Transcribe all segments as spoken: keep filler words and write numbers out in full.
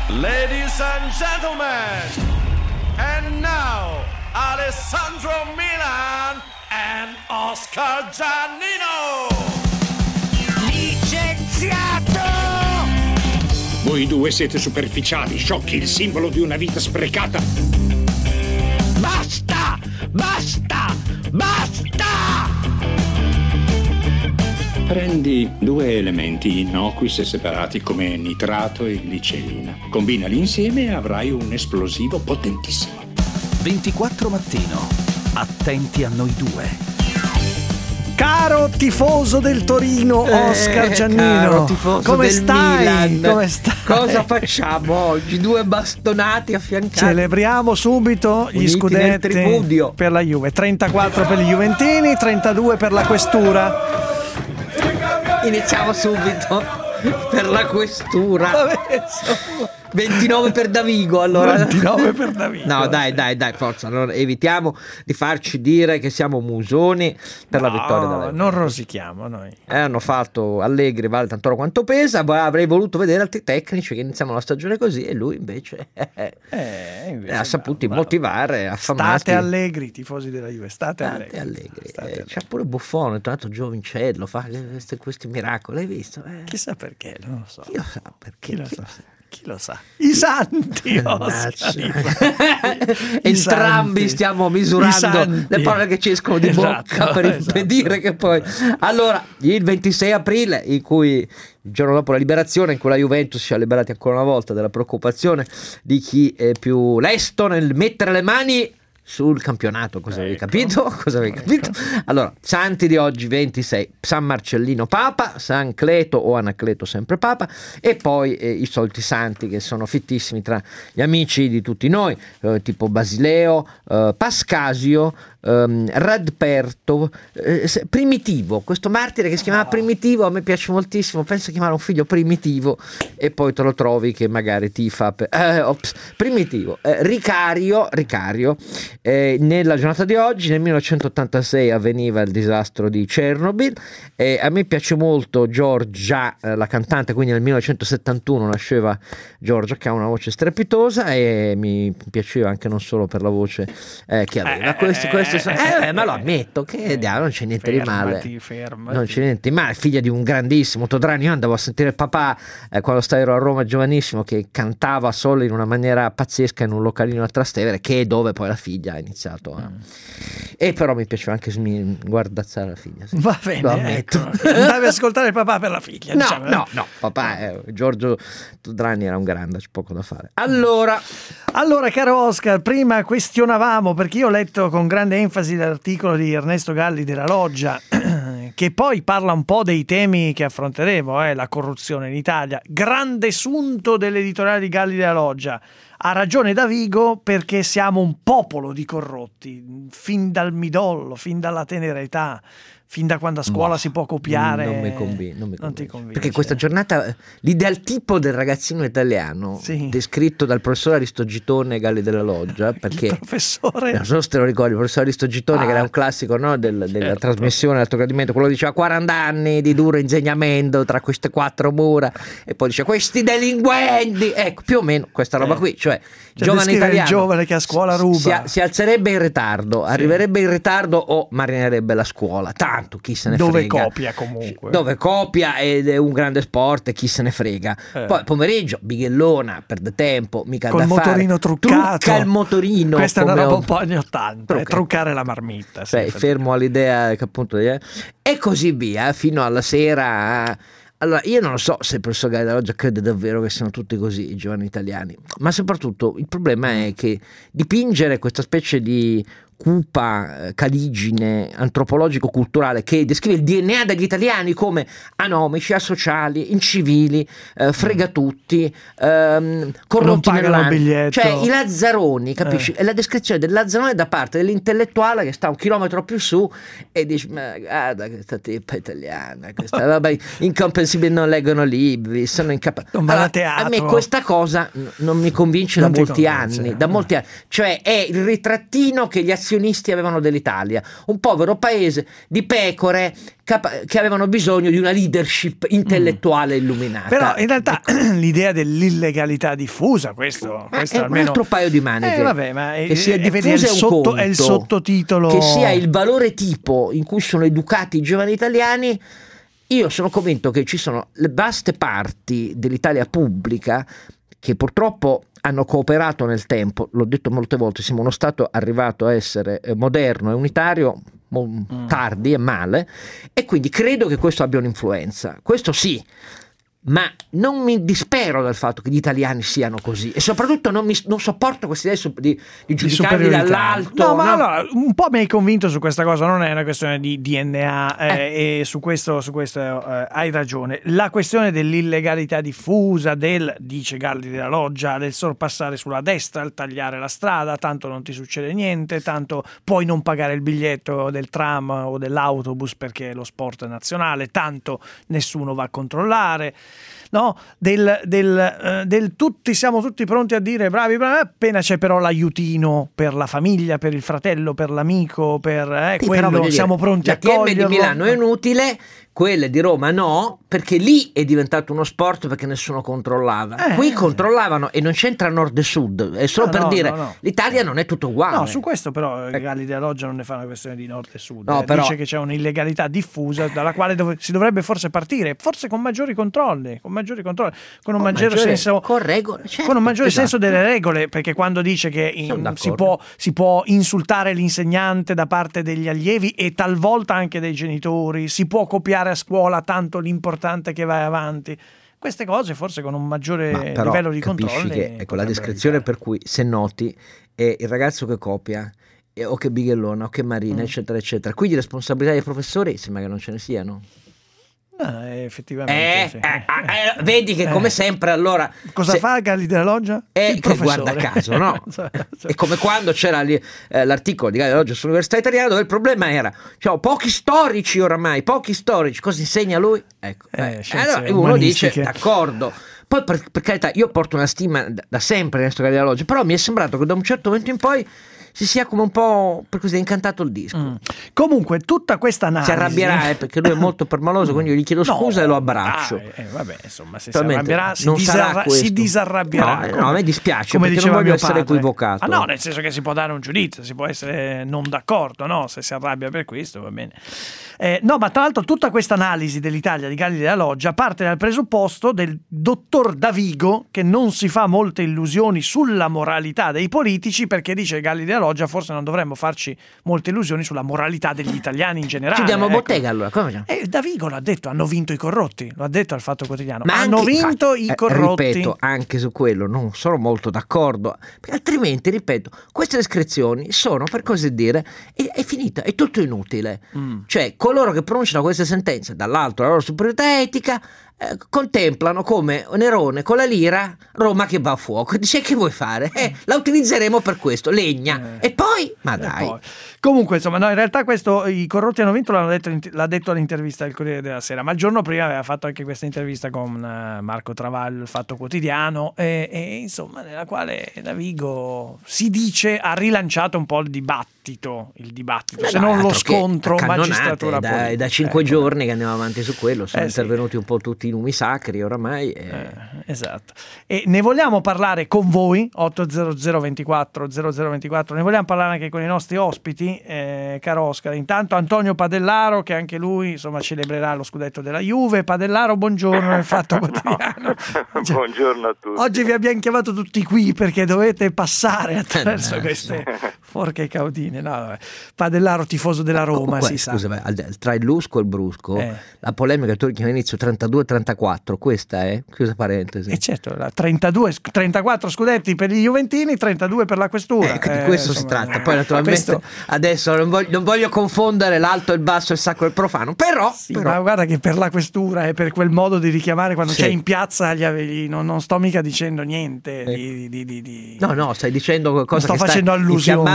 Ladies and gentlemen, and now Alessandro Milan and Oscar Giannino. Licenziato! Voi due siete superficiali, sciocchi, il simbolo di una vita sprecata. Basta! Basta! Basta! Prendi due elementi innocui se separati come nitrato e glicerina. Combinali insieme e avrai un esplosivo potentissimo. ventiquattro mattino. Attenti a noi due. Caro tifoso del Torino, Oscar Eh, Giannino, caro tifoso come del stai? Milan. Come stai? Cosa facciamo oggi? Due bastonati affiancati. Celebriamo subito gli Uniti nel scudetti tripudio. per la Juve. trentaquattro per gli Juventini, trentadue per la Questura. Iniziamo subito per la questura. ventinove per Davigo, allora. ventinove per Davigo. No, dai, dai, dai, forza. Allora, evitiamo di farci dire che siamo musoni per la No, vittoria della non rosichiamo noi. Eh, hanno fatto Allegri vale tant'oro quanto pesa, ma avrei voluto vedere altri tecnici che iniziamo la stagione così e lui invece, eh, invece ha saputo bravo, motivare, affamarsi. State allegri, tifosi della Juve, state, State allegri. allegri. State Eh, allegri. c'è pure Buffone, tra l'altro giovincello, fa questi, questi miracoli, hai visto? Eh, Chissà perché, non lo so. chi lo sa perché? Chi lo Chi sa? lo sa? Chi lo sa? I santi, Mannaggia. Oscar, i santi. I Entrambi santi. stiamo I misurando santi. le parole che ci escono di Esatto, bocca per esatto. impedire che poi. Allora, il ventisei aprile, in cui il giorno dopo la liberazione, in cui la Juventus si è liberati ancora una volta dalla preoccupazione di chi è più lesto nel mettere le mani sul campionato. Cosa avevi Ecco. capito? Cosa avevi capito? Allora, santi di oggi ventisei: San Marcellino Papa, San Cleto o Anacleto sempre Papa, e poi eh, i soliti santi che sono fittissimi tra gli amici di tutti noi, eh, tipo Basileo, eh, Pascasio, ehm, Radperto, eh, se- Primitivo, questo martire che si chiamava Primitivo, a me piace moltissimo, penso a chiamare un figlio Primitivo e poi te lo trovi che magari ti fa per- eh, ops, Primitivo, eh, Ricario, Ricario. Eh, nella giornata di oggi, nel millenovecentottantasei, avveniva il disastro di Chernobyl. Eh, a me piace molto Giorgia, eh, la cantante, quindi nel millenovecentosettantuno nasceva Giorgia, che ha una voce strepitosa, e mi piaceva anche non solo per la voce eh, che aveva. Eh, Questo, questo, eh, eh, ma lo ammetto che diavolo, non c'è niente di male. Fermati, fermati. Non c'è niente di male, figlia di un grandissimo Todrani. Io andavo a sentire il papà eh, quando ero a Roma giovanissimo, che cantava solo in una maniera pazzesca in un localino a Trastevere, che è dove poi la figlia ha iniziato a... E però mi piaceva anche smi- guardazzare la figlia, sì. Va Lo bene, ammetto. ecco. Andavi ad ascoltare il papà per la figlia. No, diciamo, eh. no, no, papà, eh, Giorgio Todrani era un grande, c'è poco da fare. Allora, Allora, caro Oscar, prima questionavamo, perché io ho letto con grande enfasi l'articolo di Ernesto Galli della Loggia, che poi parla un po' dei temi che affronteremo, eh, la corruzione in Italia. Grande sunto dell'editoriale di Galli della Loggia. Ha ragione Davigo, perché siamo un popolo di corrotti, fin dal midollo, fin dalla tenera età, fin da quando a scuola Boh, si può copiare. non mi convin- non mi Non ti convince. convince. Perché questa giornata, l'ideal tipo del ragazzino italiano, Sì. descritto dal professor Aristogitone Galli della Loggia, perché Il professore... non so se te lo ricordi, il professor Aristogitone, Ah. che era un classico, no, del- della Certo. trasmissione, l'alto gradimento, quello che diceva quaranta anni di duro insegnamento tra queste quattro mura, e poi dice questi delinquenti, ecco, più o meno questa roba Eh. qui, cioè, Cioè, giovane descrive il italiano, giovane che a scuola ruba. si, si alzerebbe in ritardo, arriverebbe in ritardo o marinerebbe la scuola, tanto chi se ne Dove frega. copia comunque. Dove copia ed è un grande sport e chi se ne frega. Eh. Poi pomeriggio, bighellona, perde tempo, mica Col da motorino fare. truccato. Trucca il motorino. Questa è una come roba ho- un po' anni ottanta, è Trucca. truccare la marmitta. sì, Cioè, effettivamente. fermo all'idea che appunto eh, e così via fino alla sera. Allora, io non lo so se il professor Galli della Loggia crede davvero che siano tutti così i giovani italiani, ma soprattutto il problema è che dipingere questa specie di cupa eh, caligine antropologico-culturale che descrive il D N A degli italiani come anomici, asociali, incivili, eh, fregatutti, ehm, corrotti pagano il nell'animo. biglietto. Cioè i lazzaroni, capisci? Eh. È la descrizione del lazzarone da parte dell'intellettuale che sta un chilometro più su e dice: ma guarda questa tipa italiana, questa roba incomprensibile, non leggono libri, sono incapaci. Non vanno a teatro. A me questa cosa n- non mi convince Non da ti molti convince, anni, eh. da molti anni. Cioè è il ritrattino che gli negazionisti avevano dell'Italia, un povero paese di pecore capa- che avevano bisogno di una leadership intellettuale illuminata. Però in realtà l'idea dell'illegalità diffusa, questo, Ma questo è almeno... un altro paio di maniche. Eh, vabbè, ma è, che sia è, diffusa è, il è un sotto, conto, è il sottotitolo, che sia il valore tipo in cui sono educati i giovani italiani. Io sono convinto che ci sono le vaste parti dell'Italia pubblica che purtroppo hanno cooperato nel tempo, l'ho detto molte volte, siamo uno Stato arrivato a essere moderno e unitario mm. tardi e male, e quindi credo che questo abbia un'influenza, questo sì, ma non mi dispero del fatto che gli italiani siano così, e soprattutto non, mi, non sopporto questa idea di, di giudicarli dall'alto. No, ma no? allora, un po' mi hai convinto su questa cosa, non è una questione di D N A, eh, eh. e su questo, su questo eh, hai ragione. La questione dell'illegalità diffusa, del, dice Galli della Loggia, del sorpassare sulla destra, il tagliare la strada, tanto non ti succede niente, tanto puoi non pagare il biglietto del tram o dell'autobus perché lo sport è nazionale, tanto nessuno va a controllare. No, del, del, uh, del tutti siamo tutti pronti a dire bravi, bravi, appena c'è però l'aiutino per la famiglia, per il fratello, per l'amico, per eh, sì, quello dire, siamo pronti a coglierlo. La T M coglierlo. di Milano è inutile, quelle di Roma no, perché lì è diventato uno sport perché nessuno controllava. Eh, Qui eh, controllavano e non c'entra nord e sud, è solo no, per no, dire no, no. l'Italia non è tutto uguale. No, su questo però eh. Galli della Loggia non ne fa una questione di nord e sud, no, eh. però... dice che c'è un'illegalità diffusa dalla quale dov- si dovrebbe forse partire, forse con maggiori controlli, con maggiori controlli, con un con maggiore maggiore, senso, con regole, certo, con un maggiore esatto. senso delle regole, perché quando dice che in, si, può, si può insultare l'insegnante da parte degli allievi e talvolta anche dei genitori, si può copiare a scuola, tanto l'importante che vai avanti. Queste cose forse con un maggiore Ma però livello di capisci controlli che, ecco, la descrizione evitare. Per cui se noti è il ragazzo che copia eh, o che bighellona o che marina, mm. eccetera eccetera, quindi responsabilità dei professori sembra che non ce ne siano. Ah, effettivamente eh, sì. eh, eh, vedi che come eh. sempre allora cosa se, fa Galli della Loggia? Eh, il che guarda caso, no? È come quando c'era lì, eh, l'articolo di Galli della Loggia sull'Università Italiana dove il problema era cioè, pochi storici oramai, pochi storici, cosa insegna lui? Ecco, eh, eh, allora uno dice d'accordo. Poi per, per carità io porto una stima da, da sempre Ernesto Galli della Loggia, però mi è sembrato che da un certo momento in poi si sia come un po' per così incantato il disco. Mm. Comunque tutta questa analisi si arrabbierà eh, perché lui è molto permaloso, quindi io gli chiedo scusa no, e lo abbraccio. Ah, eh, vabbè, insomma, se si arrabbierà si, disarra- si disarrabbierà. No, come, no, a me dispiace come perché non voglio essere padre. equivocato. Ah, no, nel senso che si può dare un giudizio, si può essere non d'accordo, no? Se si arrabbia per questo va bene. Eh, no, ma tra l'altro tutta questa analisi dell'Italia di Galli della Loggia parte dal presupposto del dottor Davigo, che non si fa molte illusioni sulla moralità dei politici, perché dice Galli della Loggia forse non dovremmo farci molte illusioni sulla moralità degli italiani in generale. Chiudiamo ecco. bottega allora, come facciamo? E Davigo l'ha detto, hanno vinto i corrotti, lo ha detto al Fatto Quotidiano, ma hanno anche, vinto infatti, i corrotti. Eh, ripeto, anche su quello non sono molto d'accordo, perché altrimenti, ripeto, queste descrizioni sono, per così dire, è, è finita, è tutto inutile. Mm. Cioè, coloro che pronunciano queste sentenze, dall'alto la loro superiorità etica, eh, contemplano come Nerone con la lira Roma che va a fuoco. Dice che vuoi fare? Eh, la utilizzeremo per questo, legna. Eh. E poi, ma dai. Poi. Comunque, insomma, no, in realtà questo i corrotti hanno vinto, l'hanno detto, l'ha detto all'intervista del Corriere della Sera, ma il giorno prima aveva fatto anche questa intervista con uh, Marco Travaglio, il Fatto Quotidiano, e, e insomma, nella quale Davigo si dice ha rilanciato un po' il dibattito, il dibattito, Beh, se no, non lo scontro magistratura da, politica. da cinque ecco. giorni che andiamo avanti su quello, sono eh, intervenuti sì. un po' tutti i numi sacri oramai. E... Eh, esatto. E ne vogliamo parlare con voi, otto zero zero ventiquattro zero zero ventiquattro, ne vogliamo parlare anche con i nostri ospiti, eh, caro Oscar. Intanto Antonio Padellaro, che anche lui insomma celebrerà lo scudetto della Juve. Padellaro, buongiorno nel Fatto Quotidiano. Buongiorno a tutti. Oggi vi abbiamo chiamato tutti qui perché dovete passare attraverso queste forche caudine. No, vabbè. Padellaro, tifoso della Roma, Comunque, si scusa, sa. tra il Lusco e il Brusco, eh. la polemica che tu richiami all'inizio trentadue trentaquattro, questa è, chiusa parentesi. E certo, trentadue, trentaquattro scudetti per gli juventini, trentadue per la questura. Ecco, di eh, questo insomma, si tratta. Poi naturalmente questo... adesso non voglio, non voglio confondere l'alto e il basso, il sacro e il profano, però, sì, però... ma guarda che per la questura e per quel modo di richiamare quando sì. c'è in piazza gli avevi, non, non sto mica dicendo niente eh. di, di, di, di... no no stai dicendo qualcosa sto che facendo sta allusioni,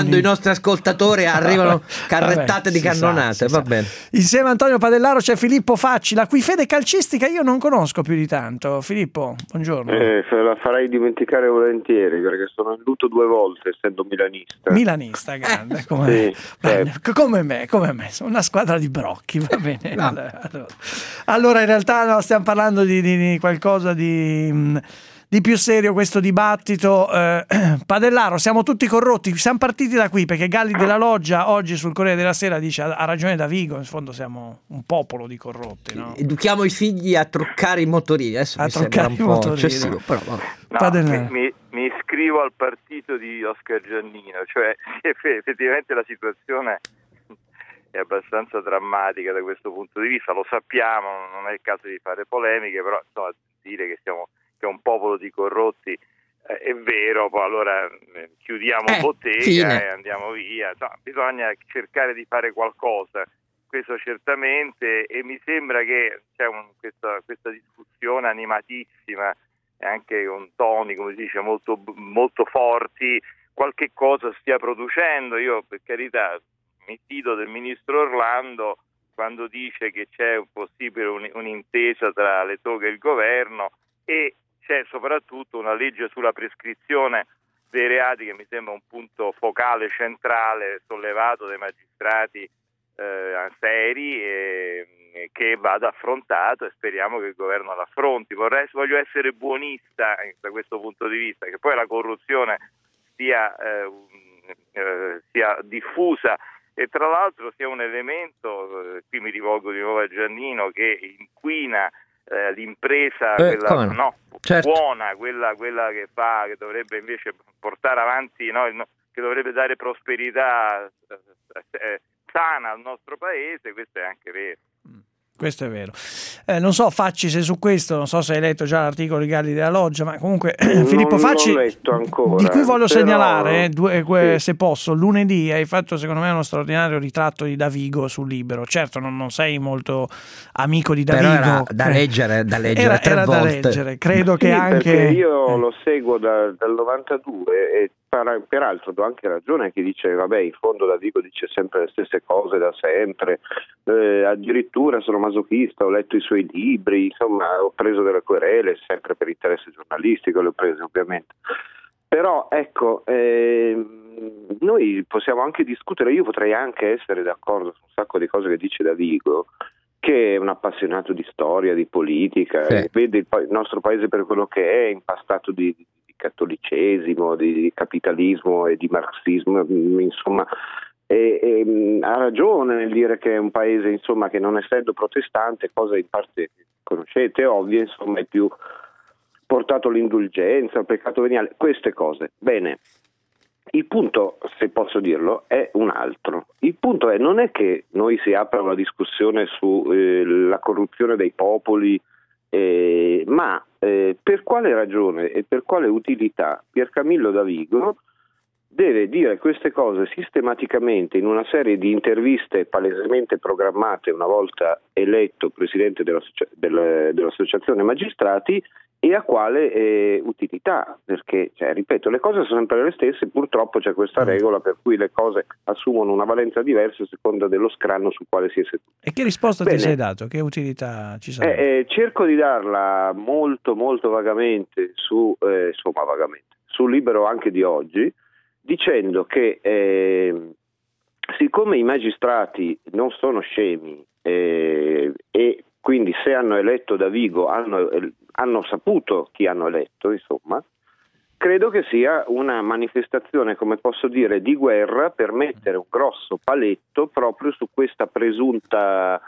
quando i nostri ascoltatori arrivano carrettate Vabbè, di cannonate, sa, va sa. bene. Insieme a Antonio Padellaro c'è Filippo Facci, la cui fede calcistica io non conosco più di tanto. Filippo, buongiorno. Eh, la farei dimenticare volentieri perché sono in lutto due volte essendo milanista. Milanista, grande, come, Sì, bene, certo. come me, come me, sono una squadra di brocchi, va bene. No. Allora, allora, in realtà no, stiamo parlando di, di, di qualcosa di... di più serio questo dibattito. eh, Padellaro, siamo tutti corrotti, siamo partiti da qui perché Galli della Loggia oggi sul Corriere della Sera dice ha ragione Davigo, in fondo siamo un popolo di corrotti, no? Educhiamo i figli a truccare i motorini, adesso A mi sembra truccare un i po' motorini. eccessivo, però vabbè. No, Padellaro. mi, mi, mi iscrivo al partito di Oscar Giannino, cioè effettivamente la situazione è abbastanza drammatica da questo punto di vista, lo sappiamo, non è il caso di fare polemiche, però insomma dire che siamo che è un popolo di corrotti eh, è vero, poi allora eh, chiudiamo Eh, bottega fine. e andiamo via. No, bisogna cercare di fare qualcosa, questo certamente, e mi sembra che c'è un, questa, questa discussione animatissima e anche con toni, come si dice, molto, molto forti, qualche cosa stia producendo. Io per carità mi fido del ministro Orlando quando dice che c'è un possibile un, un'intesa tra le toghe e il governo, e c'è soprattutto una legge sulla prescrizione dei reati che mi sembra un punto focale centrale sollevato dai magistrati eh, seri e, e che vada affrontato, e speriamo che il governo l'affronti. Vorrei, voglio essere buonista da questo punto di vista, che poi la corruzione sia, eh, eh, sia diffusa e tra l'altro sia un elemento, eh, qui mi rivolgo di nuovo a Giannino, che inquina Eh, l'impresa Eh, quella no? no, Certo. buona, quella, quella che fa, che dovrebbe invece portare avanti, no, no, che dovrebbe dare prosperità eh, eh, sana al nostro paese, questo è anche vero. Questo è vero. Eh, non so, Facci, se su questo, non so se hai letto già l'articolo di Galli della Loggia, ma comunque Filippo Non Facci, l'ho letto ancora, di cui voglio però- segnalare, eh, due, que- Sì. se posso, lunedì hai fatto secondo me uno straordinario ritratto di Davigo sul Libero. Certo, non, non sei molto amico di Però Davigo. era da eh, leggere, da leggere era, tre era da volte. leggere, credo che Sì, anche... perché io eh. lo seguo da- dal novantadue e per- peraltro do anche ragione a chi dice vabbè, in fondo Davigo dice sempre le stesse cose da sempre, eh, addirittura sono masochista, ho letto i suoi libri, insomma ho preso delle querele sempre per interesse giornalistico, le ho prese ovviamente, però ecco, ehm, noi possiamo anche discutere, io potrei anche essere d'accordo su un sacco di cose che dice Davigo, che è un appassionato di storia, di politica, Sì. vede il, pa- il nostro paese per quello che è, impastato di, di cattolicesimo, di, di capitalismo e di marxismo, insomma, e, e, ha ragione nel dire che è un paese, insomma, che non essendo protestante, cosa in parte conoscete, ovvio, insomma, è più portato all'indulgenza, al peccato veniale, queste cose. Bene. Il punto, se posso dirlo, è un altro. Il punto è non è che noi si apra una discussione sulla eh, corruzione dei popoli, eh, ma eh, per quale ragione e per quale utilità Piercamillo Davigo deve dire queste cose sistematicamente in una serie di interviste palesemente programmate una volta eletto presidente dell'associa- del, dell'Associazione Magistrati, e a quale eh, utilità? Perché, cioè, ripeto, le cose sono sempre le stesse, purtroppo c'è questa regola per cui le cose assumono una valenza diversa a seconda dello scranno sul quale si è seduto. E che risposta Bene. ti sei dato? Che utilità ci sarà? Eh, eh, cerco di darla molto molto vagamente su, eh, insomma vagamente, sul Libero anche di oggi, dicendo che eh, siccome i magistrati non sono scemi eh, e quindi se hanno eletto Davigo hanno, hanno saputo chi hanno eletto, insomma, credo che sia una manifestazione, come posso dire, di guerra per mettere un grosso paletto proprio su questa presunta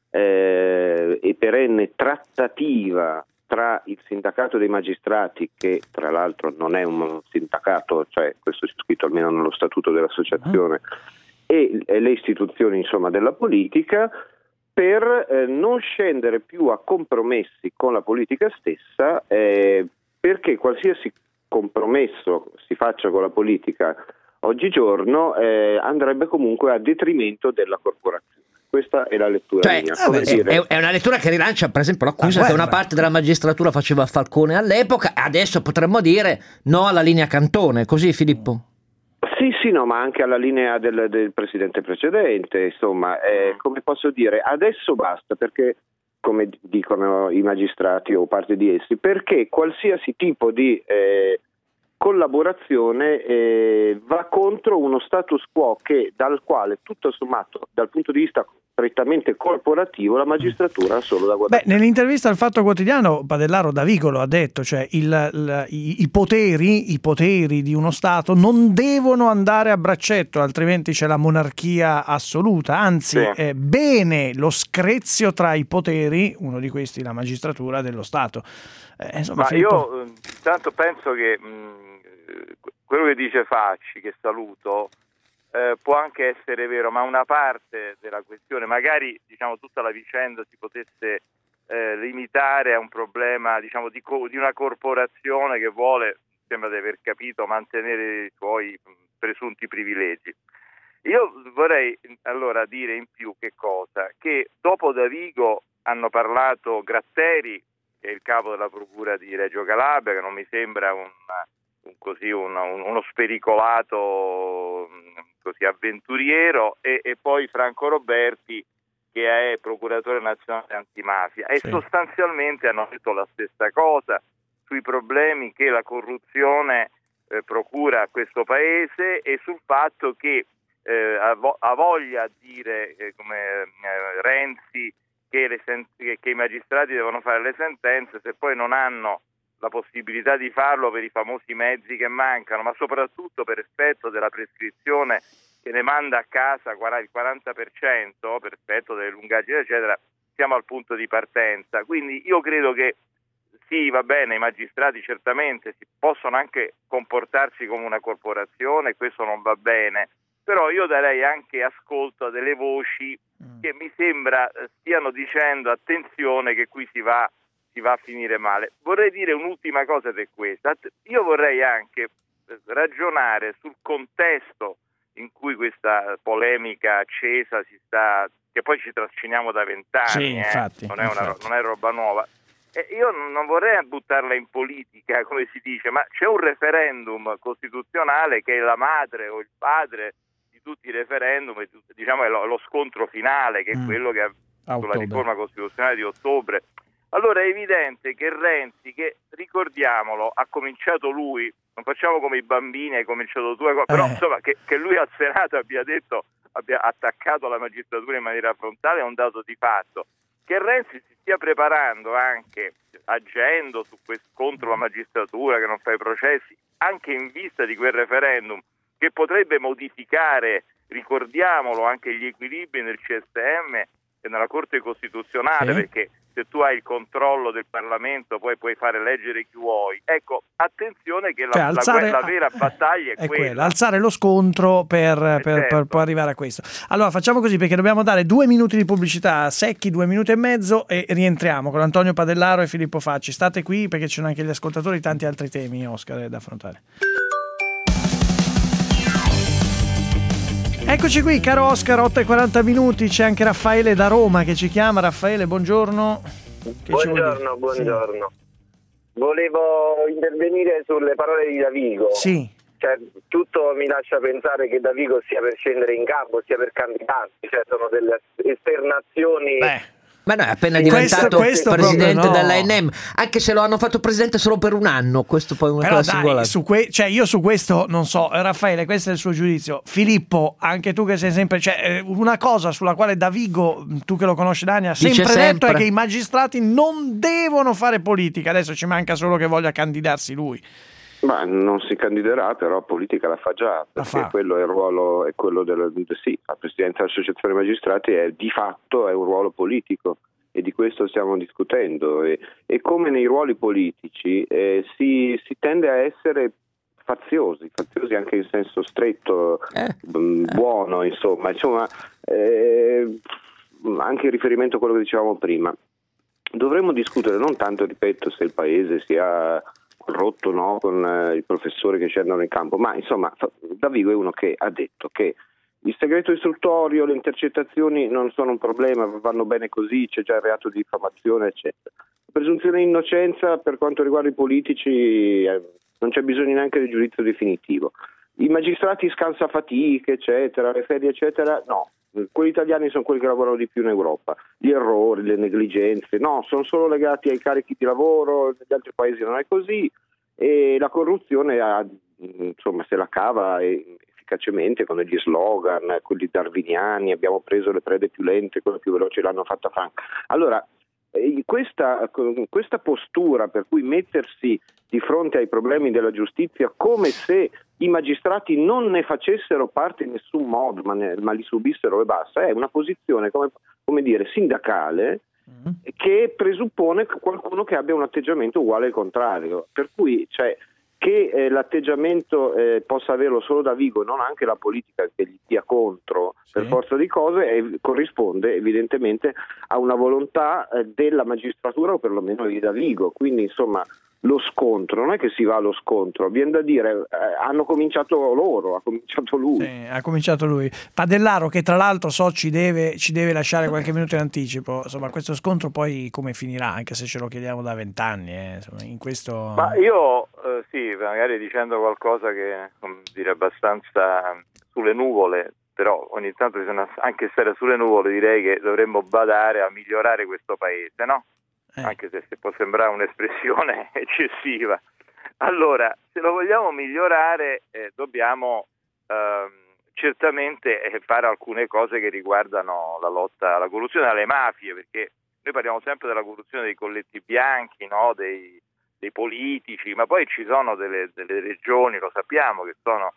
eh, e perenne trattativa tra il sindacato dei magistrati, che tra l'altro non è un sindacato, cioè questo c'è scritto almeno nello statuto dell'associazione, e, e le istituzioni, insomma, della politica, per eh, non scendere più a compromessi con la politica stessa, eh, perché qualsiasi compromesso si faccia con la politica oggigiorno eh, andrebbe comunque a detrimento della corporazione. Questa è la lettura Cioè, mia. vabbè, Come è, dire, è una lettura che rilancia per esempio l'accusa La che una guerra. parte della magistratura faceva a Falcone all'epoca, adesso potremmo dire no alla linea Cantone, così Filippo? Sì, Sì, no, ma anche alla linea del, del presidente precedente, insomma, eh, come posso dire, adesso basta, perché, come dicono i magistrati o parte di essi, perché qualsiasi tipo di eh, collaborazione eh, va contro uno status quo che dal quale tutto sommato dal punto di vista prettamente corporativo la magistratura ha solo da guardare. Beh, nell'intervista al Fatto Quotidiano Padellaro Davigo lo ha detto, cioè il, il, i, i poteri i poteri di uno Stato non devono andare a braccetto, altrimenti c'è la monarchia assoluta, anzi sì. è bene lo screzio tra i poteri, uno di questi la magistratura dello Stato. Eh, insomma, Ma Filippo... io intanto penso che mh, quello che dice Facci, che saluto, eh, può anche essere vero, ma una parte della questione, magari diciamo tutta la vicenda si potesse eh, limitare a un problema diciamo di, co- di una corporazione che vuole, sembra di aver capito, mantenere i suoi presunti privilegi. Io vorrei allora dire in più che cosa? Che dopo Davigo hanno parlato Gratteri, che è il capo della procura di Reggio Calabria, che non mi sembra un, un così un, un, uno spericolato così avventuriero, e, e poi Franco Roberti, che è procuratore nazionale antimafia, e sì. sostanzialmente hanno detto la stessa cosa sui problemi che la corruzione eh, procura a questo paese e sul fatto che eh, ha, vo- ha voglia di dire eh, come eh, Renzi che, le sen- che i magistrati devono fare le sentenze, se poi non hanno la possibilità di farlo per i famosi mezzi che mancano, ma soprattutto per effetto della prescrizione che ne manda a casa il quaranta per cento per effetto delle lungaggini eccetera, siamo al punto di partenza. Quindi io credo che sì, va bene, i magistrati certamente si possono anche comportarsi come una corporazione, questo non va bene, però io darei anche ascolto a delle voci che mi sembra stiano dicendo attenzione che qui si va si va a finire male. Vorrei dire un'ultima cosa ed è questa. Io vorrei anche ragionare sul contesto in cui questa polemica accesa si sta, che poi ci trasciniamo da vent'anni, sì, infatti, eh? non, è una, infatti. non è roba nuova. E io non vorrei buttarla in politica, come si dice, ma c'è un referendum costituzionale che è la madre o il padre di tutti i referendum, e diciamo è lo, lo scontro finale, che è mm. quello che ha sulla ottobre. riforma costituzionale di ottobre. Allora è evidente che Renzi, che ricordiamolo, ha cominciato lui, non facciamo come i bambini, hai cominciato tu, però eh. insomma che, che lui al Senato abbia detto, abbia attaccato la magistratura in maniera frontale è un dato di fatto. Che Renzi si stia preparando anche, agendo su questo, contro la magistratura che non fa i processi, anche in vista di quel referendum che potrebbe modificare, ricordiamolo, anche gli equilibri nel C S M e nella Corte Costituzionale, sì. perché se tu hai il controllo del Parlamento poi puoi fare leggere chi vuoi. Ecco, attenzione che la, cioè, alzare, la, la vera battaglia è, è quella. quella, alzare lo scontro per, eh per, certo. per poi arrivare a questo. Allora facciamo così, perché dobbiamo dare due minuti di pubblicità secchi, due minuti e mezzo, e rientriamo con Antonio Padellaro e Filippo Facci. State qui perché ci sono anche gli ascoltatori, tanti altri temi, Oscar, da affrontare. Eccoci qui, caro Oscar, otto e quaranta minuti, c'è anche Raffaele da Roma che ci chiama. Raffaele, buongiorno. Che buongiorno, buongiorno. Sì. Volevo intervenire sulle parole di Davigo. Sì. Cioè, tutto mi lascia pensare che Davigo sia per scendere in campo, sia per candidarsi, cioè sono delle esternazioni... Beh. Ma no, è appena diventato questo, questo presidente no. dell'A N M, anche se lo hanno fatto presidente solo per un anno, questo poi è una Però cosa dai, singolare. su que- cioè io su questo non so, Raffaele, questo è il suo giudizio. Filippo, anche tu che sei sempre, cioè una cosa sulla quale Davigo, tu che lo conosci da anni, ha sempre, Dice detto sempre. è che i magistrati non devono fare politica. Adesso ci manca solo che voglia candidarsi lui. Ma non si candiderà, però politica la fa già, perché fa. quello è il ruolo, è quello del sì, la presidenza dell'associazione magistrati è di fatto è un ruolo politico e di questo stiamo discutendo e, e come nei ruoli politici eh, si, si tende a essere faziosi, faziosi anche in senso stretto, eh. buono, insomma, insomma eh, anche in riferimento a quello che dicevamo prima. Dovremmo discutere non tanto, ripeto, se il paese sia corrotto o no con eh, i professori che scendono in campo, ma insomma Davigo è uno che ha detto che il segreto istruttorio, le intercettazioni non sono un problema, vanno bene così, c'è già il reato di diffamazione, eccetera. La presunzione di innocenza per quanto riguarda i politici eh, non c'è bisogno neanche di giudizio definitivo. i magistrati scansafatiche, eccetera, le ferie, eccetera, no. Quelli italiani sono quelli che lavorano di più in Europa. Gli errori, le negligenze, no, sono solo legati ai carichi di lavoro, negli altri paesi non è così, e la corruzione ha, insomma, se la cava efficacemente con gli slogan, quelli darwiniani, abbiamo preso le prede più lente, quelle più veloci l'hanno fatta franca. Allora, questa, questa postura per cui mettersi di fronte ai problemi della giustizia come se i magistrati non ne facessero parte in nessun modo, ma, ne, ma li subissero e basta, è una posizione, come, come dire, sindacale, mm. che presuppone qualcuno che abbia un atteggiamento uguale al contrario, per cui cioè, che eh, l'atteggiamento eh, possa averlo solo Davigo e non anche la politica che gli stia contro, sì, per forza di cose, eh, corrisponde evidentemente a una volontà eh, della magistratura o perlomeno di Davigo, quindi insomma lo scontro, non è che si va allo scontro, viene da dire, eh, hanno cominciato loro, ha cominciato lui. Sì, ha cominciato lui. Padellaro, che tra l'altro so ci deve, ci deve lasciare qualche minuto in anticipo, insomma questo scontro poi come finirà, anche se ce lo chiediamo da vent'anni, eh, insomma, in questo... Ma io, eh, sì, magari dicendo qualcosa che, come dire, abbastanza sulle nuvole, però ogni tanto bisogna anche stare sulle nuvole, direi che dovremmo badare a migliorare questo paese, no? Eh. Anche se, se può sembrare un'espressione eccessiva. Allora, se lo vogliamo migliorare, eh, dobbiamo ehm, certamente eh, fare alcune cose che riguardano la lotta alla corruzione e alle mafie, perché noi parliamo sempre della corruzione dei colletti bianchi, no? dei, dei politici, ma poi ci sono delle, delle regioni, lo sappiamo, che sono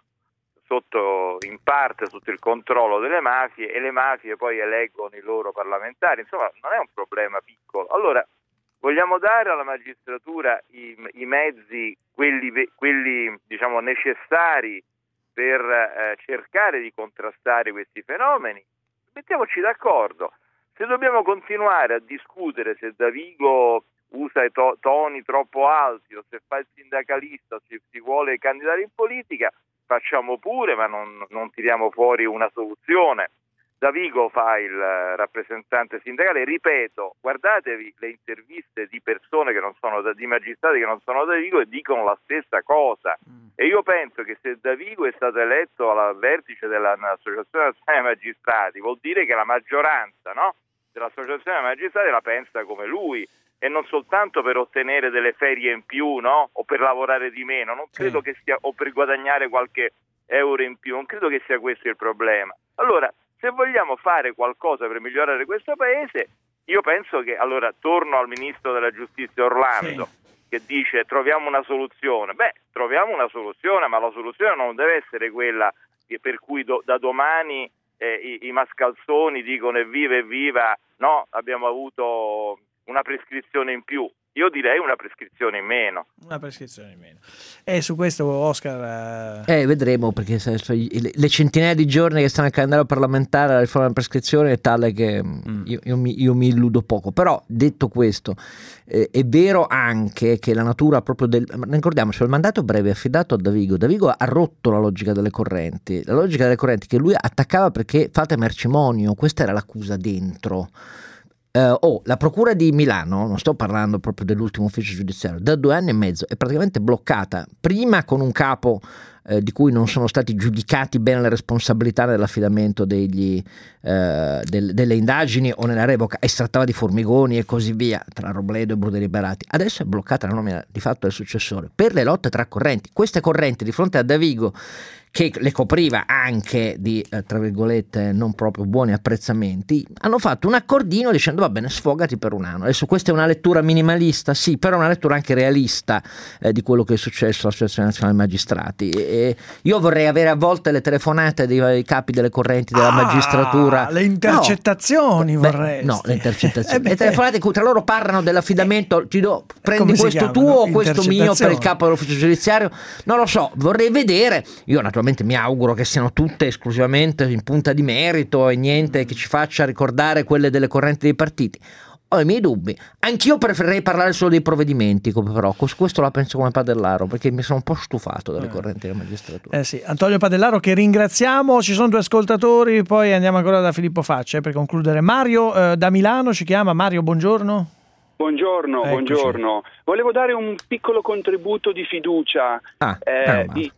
sotto, in parte sotto il controllo delle mafie, e le mafie poi eleggono i loro parlamentari, insomma non è un problema piccolo. Allora, vogliamo dare alla magistratura i, i mezzi, quelli, quelli diciamo necessari per eh, cercare di contrastare questi fenomeni? Mettiamoci d'accordo. Se dobbiamo continuare a discutere se Davigo usa i to- toni troppo alti o se fa il sindacalista o se si vuole candidare in politica, facciamo pure, ma non, non tiriamo fuori una soluzione. Davigo fa il rappresentante sindacale, ripeto, guardatevi le interviste di persone che non sono di magistrati che non sono Davigo e dicono la stessa cosa. Mm. E io penso che se Davigo è stato eletto al vertice dell'Associazione Nazionale Magistrati, vuol dire che la maggioranza, no, dell'Associazione Magistrati la pensa come lui, e non soltanto per ottenere delle ferie in più, no, o per lavorare di meno, non credo sì. che sia, o per guadagnare qualche euro in più, non credo che sia questo il problema. Allora, se vogliamo fare qualcosa per migliorare questo paese, io penso che, allora, torno al ministro della giustizia Orlando, sì. che dice troviamo una soluzione. Beh, troviamo una soluzione, ma la soluzione non deve essere quella che per cui do, da domani eh, i, i mascalzoni dicono evviva, evviva, no, abbiamo avuto una prescrizione in più. Io direi una prescrizione in meno. Una prescrizione in meno. E su questo, Oscar... Eh, vedremo, perché se, se, le, le centinaia di giorni che stanno al calendario parlamentare la riforma della prescrizione è tale che mm. io, io, mi, io mi illudo poco. Però, detto questo, eh, è vero anche che la natura proprio del... Ricordiamoci, il mandato breve affidato a Davigo. Davigo ha rotto la logica delle correnti. La logica delle correnti che lui attaccava perché fate mercimonio. Questa era l'accusa dentro. Uh, oh, la procura di Milano, non sto parlando proprio dell'ultimo ufficio giudiziario, da due anni e mezzo è praticamente bloccata, prima con un capo eh, di cui non sono stati giudicati bene le responsabilità nell'affidamento degli, eh, del, delle indagini o nella revoca, e si trattava di Formigoni e così via, tra Robledo e Brude Liberati. Adesso è bloccata la nomina di fatto del successore per le lotte tra correnti. Queste correnti di fronte a Davigo, che le copriva anche di, eh, tra virgolette, non proprio buoni apprezzamenti, hanno fatto un accordino dicendo va bene, sfogati per un anno. Adesso questa è una lettura minimalista, sì, però è una lettura anche realista eh, di quello che è successo all'Associazione Nazionale Magistrati. E, e io vorrei avere a volte le telefonate dei, dei capi delle correnti della ah, magistratura. Le intercettazioni no, vorresti. No, le intercettazioni. eh le telefonate tra loro parlano dell'affidamento, ti do, prendi questo tuo o questo mio per il capo dell'ufficio giudiziario. Non lo so, vorrei vedere. Io naturalmente mi auguro che siano tutte esclusivamente in punta di merito e niente che ci faccia ricordare quelle delle correnti dei partiti. Ho i miei dubbi. Anch'io preferirei parlare solo dei provvedimenti, come però questo la penso come Padellaro, perché mi sono un po' stufato delle eh. correnti della magistratura. Eh sì, Antonio Padellaro, che ringraziamo. Ci sono due ascoltatori, poi andiamo ancora da Filippo Faccia eh, per concludere. Mario eh, da Milano ci chiama. Mario, buongiorno. Buongiorno, Eccoci. buongiorno. Volevo dare un piccolo contributo di fiducia. Ah, eh, di,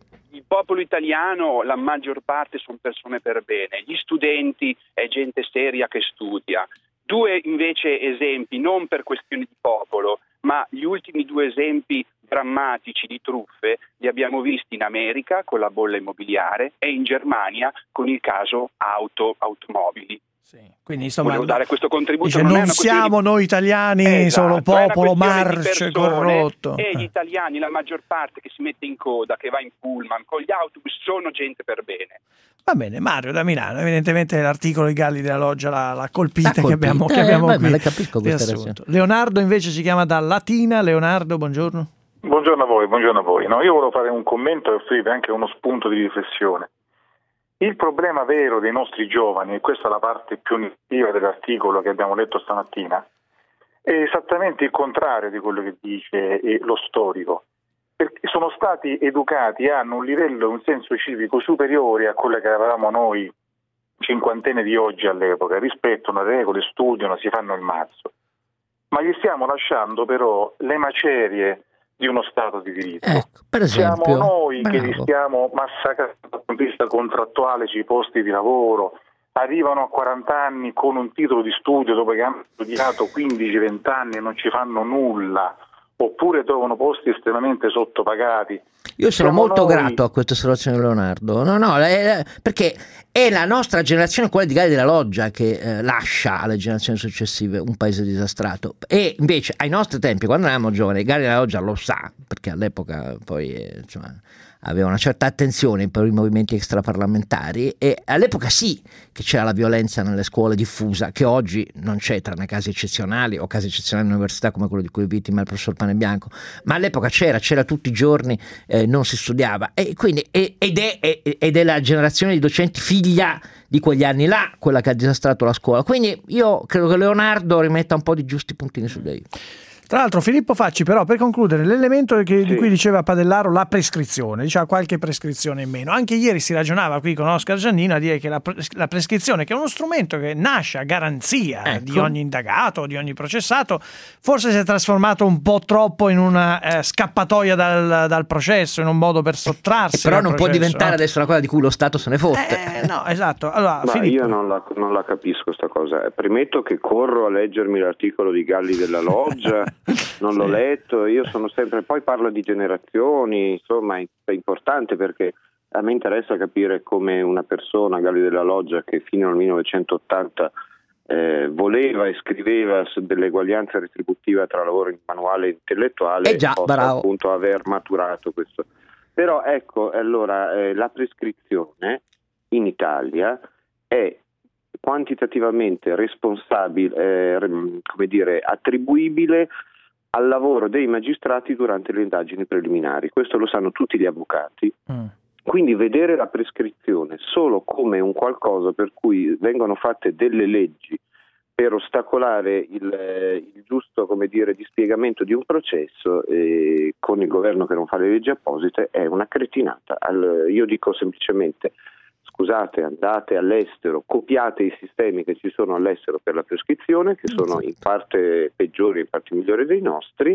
popolo italiano, la maggior parte sono persone per bene, gli studenti è gente seria che studia. Due invece esempi, non per questioni di popolo, ma gli ultimi due esempi drammatici di truffe li abbiamo visti in America con la bolla immobiliare e in Germania con il caso auto, automobili. Sì. Quindi insomma, volevo dare questo contributo. Dice, non, non è una siamo di... noi italiani esatto, solo popolo marce corrotto. E gli eh. italiani, la maggior parte che si mette in coda, che va in pullman con gli autobus, sono gente per bene. Va bene, Mario da Milano, evidentemente l'articolo I Galli della Loggia l'ha, l'ha colpita, L'ha colpita. che abbiamo, Eh, che abbiamo beh, qui ma le capisco queste riassunto. Leonardo invece si chiama da Latina. Leonardo, buongiorno. Buongiorno a voi, buongiorno a voi. No, io volevo fare un commento e offrire anche uno spunto di riflessione. Il problema vero dei nostri giovani, e questa è la parte più negativa dell'articolo che abbiamo letto stamattina, è esattamente il contrario di quello che dice eh, lo storico, perché sono stati educati, hanno un livello, un senso civico superiore a quello che avevamo noi cinquantenne di oggi all'epoca, rispettano le regole, studiano, si fanno il mazzo, ma gli stiamo lasciando però le macerie di uno Stato di diritto. Ecco, per esempio, siamo noi bravo. che li stiamo massacrando dal punto di vista contrattuale sui posti di lavoro, arrivano a quaranta anni con un titolo di studio dopo che hanno studiato quindici venti anni e non ci fanno nulla, oppure trovano posti estremamente sottopagati. Io sono Siamo molto noi... grato a questa osservazione di Leonardo. No, no, è, perché è la nostra generazione, quella di Galli della Loggia, che eh, lascia alle generazioni successive un paese disastrato. E invece ai nostri tempi, quando eravamo giovani, Galli della Loggia lo sa, perché all'epoca poi eh, insomma, aveva una certa attenzione per i movimenti extraparlamentari, e all'epoca sì che c'era la violenza nelle scuole diffusa, che oggi non c'è, tranne casi eccezionali o casi eccezionali all'università come quello di cui è vittima il professor Panebianco, ma all'epoca c'era, c'era tutti i giorni, eh, non si studiava, e quindi e, ed, è, ed è la generazione di docenti figlia di quegli anni là quella che ha disastrato la scuola. Quindi io credo che Leonardo rimetta un po' di giusti puntini su lei. Tra l'altro Filippo Facci, però, per concludere, l'elemento che, sì. di cui diceva Padellaro, la prescrizione, diceva qualche prescrizione in meno. Anche ieri si ragionava qui con Oscar Giannino a dire che la, pres- la prescrizione, che è uno strumento che nasce a garanzia ecco. di ogni indagato, di ogni processato, forse si è trasformato un po' troppo in una eh, scappatoia dal, dal processo, in un modo per sottrarsi. E però non processo, può diventare no? adesso una cosa di cui lo Stato se ne fotte. Eh, no, esatto. Allora, Ma Filippo. io non la, non la capisco sta cosa. Premetto che corro a leggermi l'articolo di Galli della Loggia, non l'ho Sì. letto, io sono sempre, poi parla di generazioni, insomma è importante perché a me interessa capire come una persona, Galli della Loggia, che fino al millenovecentottanta eh, voleva e scriveva dell'eguaglianza retributiva tra lavoro manuale e intellettuale, Eh già, possa bravo. appunto aver maturato questo. Però ecco, allora eh, la prescrizione in Italia è quantitativamente responsabile, eh, come dire, attribuibile al lavoro dei magistrati durante le indagini preliminari. Questo lo sanno tutti gli avvocati. Mm. Quindi vedere la prescrizione solo come un qualcosa per cui vengono fatte delle leggi per ostacolare il, il giusto, come dire, dispiegamento di un processo eh, con il governo che non fa le leggi apposite è una cretinata. Al, io dico semplicemente: scusate, andate all'estero, copiate i sistemi che ci sono all'estero per la prescrizione, che sono in parte peggiori, in parte migliori dei nostri,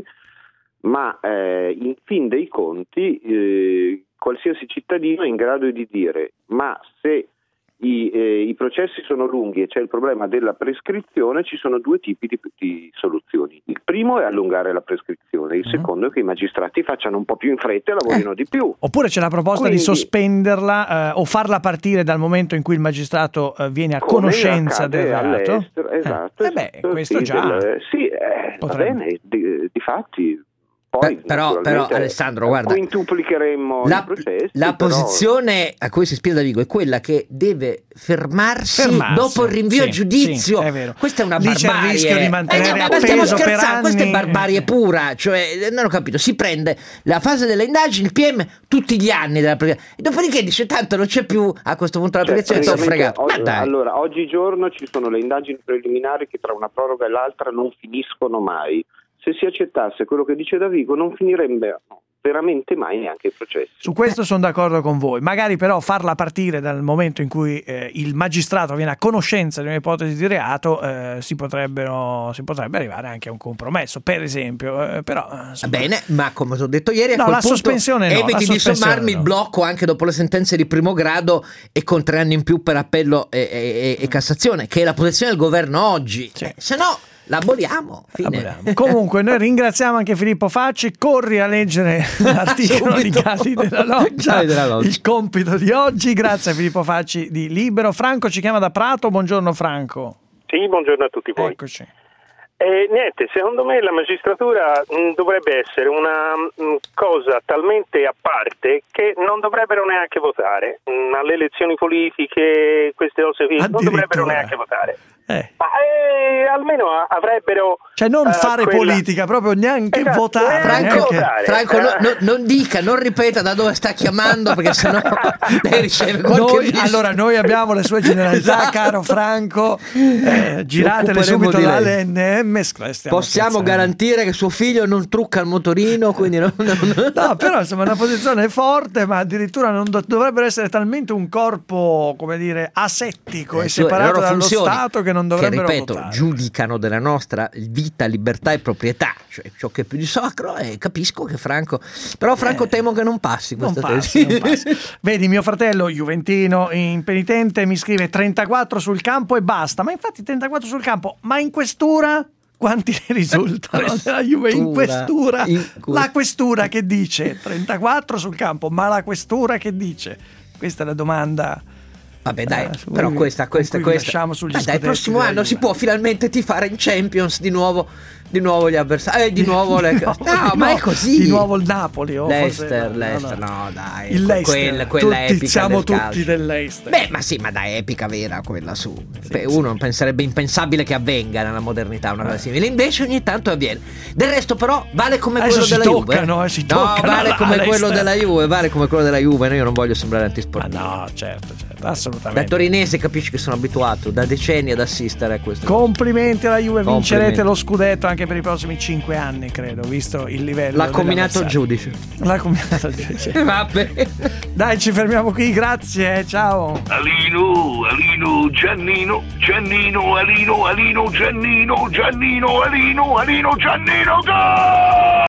ma eh, in fin dei conti eh, qualsiasi cittadino è in grado di dire: ma se i, eh, i processi sono lunghi e c'è il problema della prescrizione, ci sono due tipi di, di soluzioni. Il primo è allungare la prescrizione, il uh-huh. secondo è che i magistrati facciano un po' più in fretta e lavorino eh. di più. Oppure c'è la proposta Quindi, di sospenderla eh, o farla partire dal momento in cui il magistrato eh, viene a conoscenza del reato. Esatto, eh. Eh beh, esatto, questo sì, già del, sì, eh, va bene, di, di fatti. Poi, però, però Alessandro, guarda, quintuplicheremmo la, i processi, la però... posizione a cui si ispira Davigo è quella che deve fermarsi, fermarsi dopo il rinvio sì, a giudizio. Sì, è vero. Questa è una Lì barbarie. c'è il rischio di mantenere eh, no, appeso stiamo per scherzando, anni. questa è barbarie pura, cioè non ho capito, si prende la fase delle indagini, il P M tutti gli anni della e dopodiché dice tanto non c'è più a questo punto l'applicazione, cioè, t'ho fregato. Oggi, Ma dai. Allora, oggigiorno ci sono le indagini preliminari che tra una proroga e l'altra non finiscono mai. Se si accettasse quello che dice Davigo non finirebbe, no, veramente mai neanche il processo. Su questo sono d'accordo con voi, magari però farla partire dal momento in cui eh, il magistrato viene a conoscenza di un'ipotesi di reato, eh, si potrebbero si potrebbe arrivare anche a un compromesso, per esempio, eh, però insomma... Bene, ma come ho detto ieri, a no, quel la punto sospensione no, eviti la di sospensione sommarmi no. il blocco anche dopo le sentenze di primo grado e con tre anni in più per appello e, e, e Cassazione, che è la posizione del governo oggi, sì. eh, se no l'aboliamo, fine. Comunque noi ringraziamo anche Filippo Facci, corri a leggere l'articolo di Galli della Loggia, della Loggia, il compito di oggi. Grazie a Filippo Facci di Libero. Franco ci chiama da Prato, buongiorno Franco. Sì, buongiorno a tutti voi. Eccoci. Eh, niente, secondo me la magistratura mh, dovrebbe essere una mh, cosa talmente a parte che non dovrebbero neanche votare. Mh, alle elezioni politiche, queste cose qui, non dovrebbero neanche votare. Eh. Ma eh, almeno avrebbero, cioè non uh, fare quella... politica, proprio neanche esatto, votare. Franco, neanche... votare. Franco no, no, non dica, non ripeta da dove sta chiamando, perché sennò lei riceve qualche noi, vis- allora noi abbiamo le sue generalità, esatto. Caro Franco, eh, giratele subito dall'A N M. Possiamo garantire che suo figlio non trucca il motorino, quindi non, non... no, però insomma è una posizione forte, ma addirittura non do- dovrebbero essere talmente un corpo, come dire, asettico eh, e separato dallo funzioni, Stato che non dovrebbero che, ripeto, votare. Giudicano della nostra vita, libertà e proprietà, cioè ciò che è più di sacro, e capisco che Franco, però Franco eh, temo che non passi questa non passi, non passi. Vedi, mio fratello juventino impenitente mi scrive trentaquattro sul campo e basta, ma infatti trentaquattro sul campo, ma in questura quanti ne risultano della Juve in questura? In que- la questura che dice trentaquattro sul campo, ma la questura che dice? Questa è la domanda. Vabbè dai, eh, però questa, questa, questa. Lasciamo sugli Dai, il prossimo anno Juve. Si può finalmente tifare in Champions di nuovo, di nuovo gli avversari, eh, di nuovo le... no, no, ma è così. Di nuovo il Napoli, oh, Leicester, forse... Leicester, no, no. no dai, il Leicester, quella, quella tutti, epica siamo del tutti calcio. del Leicester. Beh, ma sì, ma dai, epica vera quella su. Sì, Beh, sì, uno sì. penserebbe impensabile che avvenga nella modernità una cosa simile, invece ogni tanto avviene. Del resto però vale come Adesso quello si della toccano, Juve. Eh, si no, toccano vale come Leicester. quello della Juve, vale come quello della Juve, no, io non voglio sembrare antisportivo. Ma no, certo, certo, assolutamente. Da torinese capisci che sono abituato da decenni ad assistere a questo. Complimenti alla Juve, Complimenti. vincerete lo scudetto anche per i prossimi cinque anni, credo, visto il livello. L'ha combinato il giudice. L'ha combinato il giudice. Vabbè. Dai, ci fermiamo qui, grazie, ciao. Alino, Alino, Giannino, Giannino, Alino, Alino, Giannino, Giannino, Alino, Alino, Giannino, gol!